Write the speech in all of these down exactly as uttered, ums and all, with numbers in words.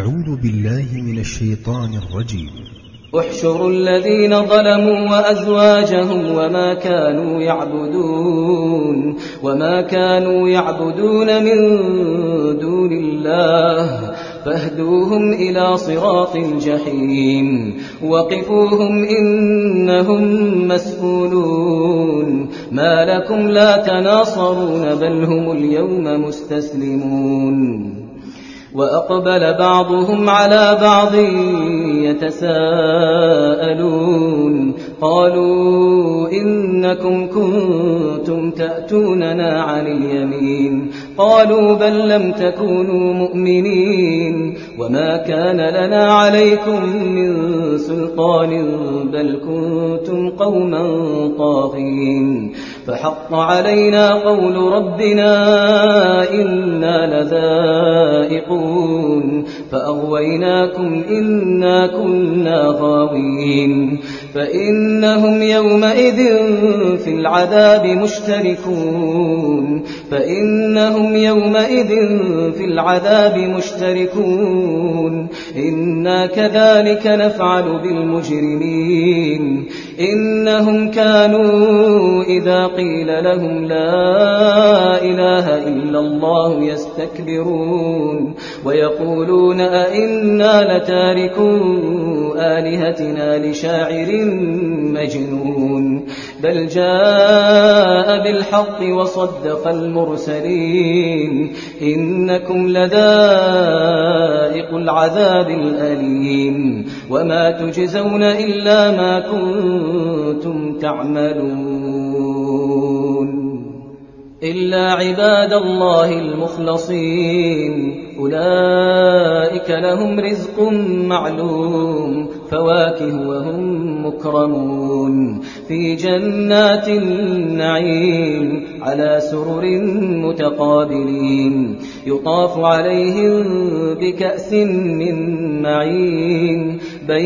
أعوذ بالله من الشيطان الرجيم. احشروا الذين ظلموا وأزواجهم وما كانوا يعبدون وما كانوا يعبدون من دون الله فاهدوهم إلى صراط الجحيم وقفوهم إنهم مسؤولون ما لكم لا تناصرون بل هم اليوم مستسلمون. وأقبل بعضهم على بعض يتساءلون قالوا إنكم كنتم تأتوننا عن اليمين قالوا بل لم تكونوا مؤمنين وما كان لنا عليكم من سلطان بل كنتم قوما طاغين فحق علينا قول ربنا إنا لذائقون فأغويناكم إنا كنا غاوين فإنهم يومئذ في العذاب مشتركون فإنهم يومئذ في العذاب مشتركون إنا كذلك نفعل بالمجرمين إنهم كانوا إذا قيل لهم لا إله إلا الله يستكبرون ويقولون أئنا لتاركو آلهتنا لشاعر مجنون بل جاء بالحق وصدق المرسلين إنكم لذائق العذاب الأليم وما تجزون إلا ما كنتم تعملون إلا عباد الله المخلصين أولئك لهم رزق معلوم فواكه وهم مكرمون في جنات النعيم على سرر متقابلين يطاف عليهم بكأس من معين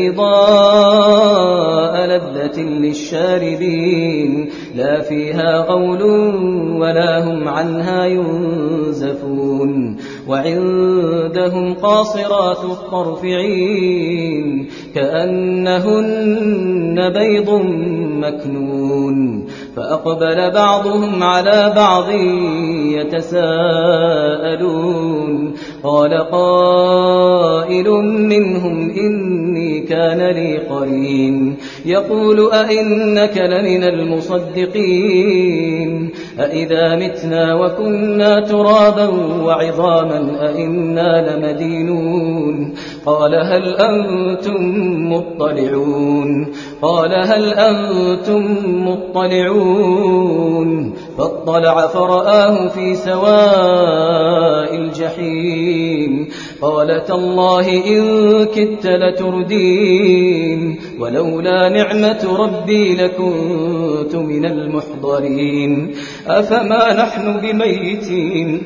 بيضاء لذة للشاربين لا فيها غول ولا هم عنها ينزفون وعندهم قاصرات الطرف عين كأنهن بيض مكنون فأقبل بعضهم على بعض يتساءلون قال قائل منهم إني كان لي قرين يقول أئنك لمن المصدقين أئذا متنا وكنا ترابا وعظاما أئنا لمدينون قال هل أنتم مطلعون قال هل أنتم مطلعون فاطلع فرآه في سواء الجحيم قال تالله إن كدت لتردين ولولا نعمة ربي لكنت من المحضرين أفما نحن بميتين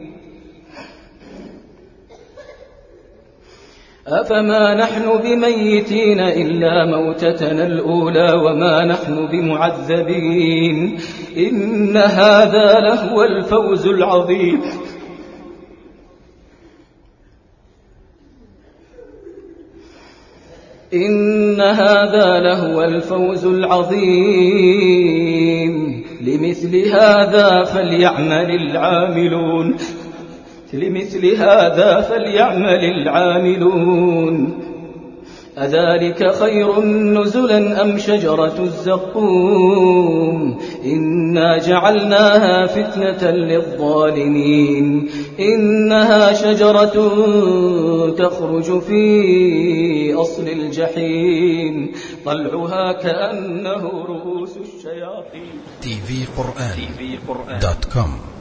أفما نحن بميتين إلا موتتنا الأولى وما نحن بمعذبين إن هذا لهو الفوز العظيم إن هذا لهو الفوز العظيم لمثل هذا فليعمل العاملون لمثل هذا فليعمل العاملون أذلك خير نزلا أم شجرة الزقوم إنا جعلناها فتنة للظالمين إنها شجرة تخرج في أصل الجحيم طلعها كأنه رؤوس الشياطين. تي في قرآن دوت كوم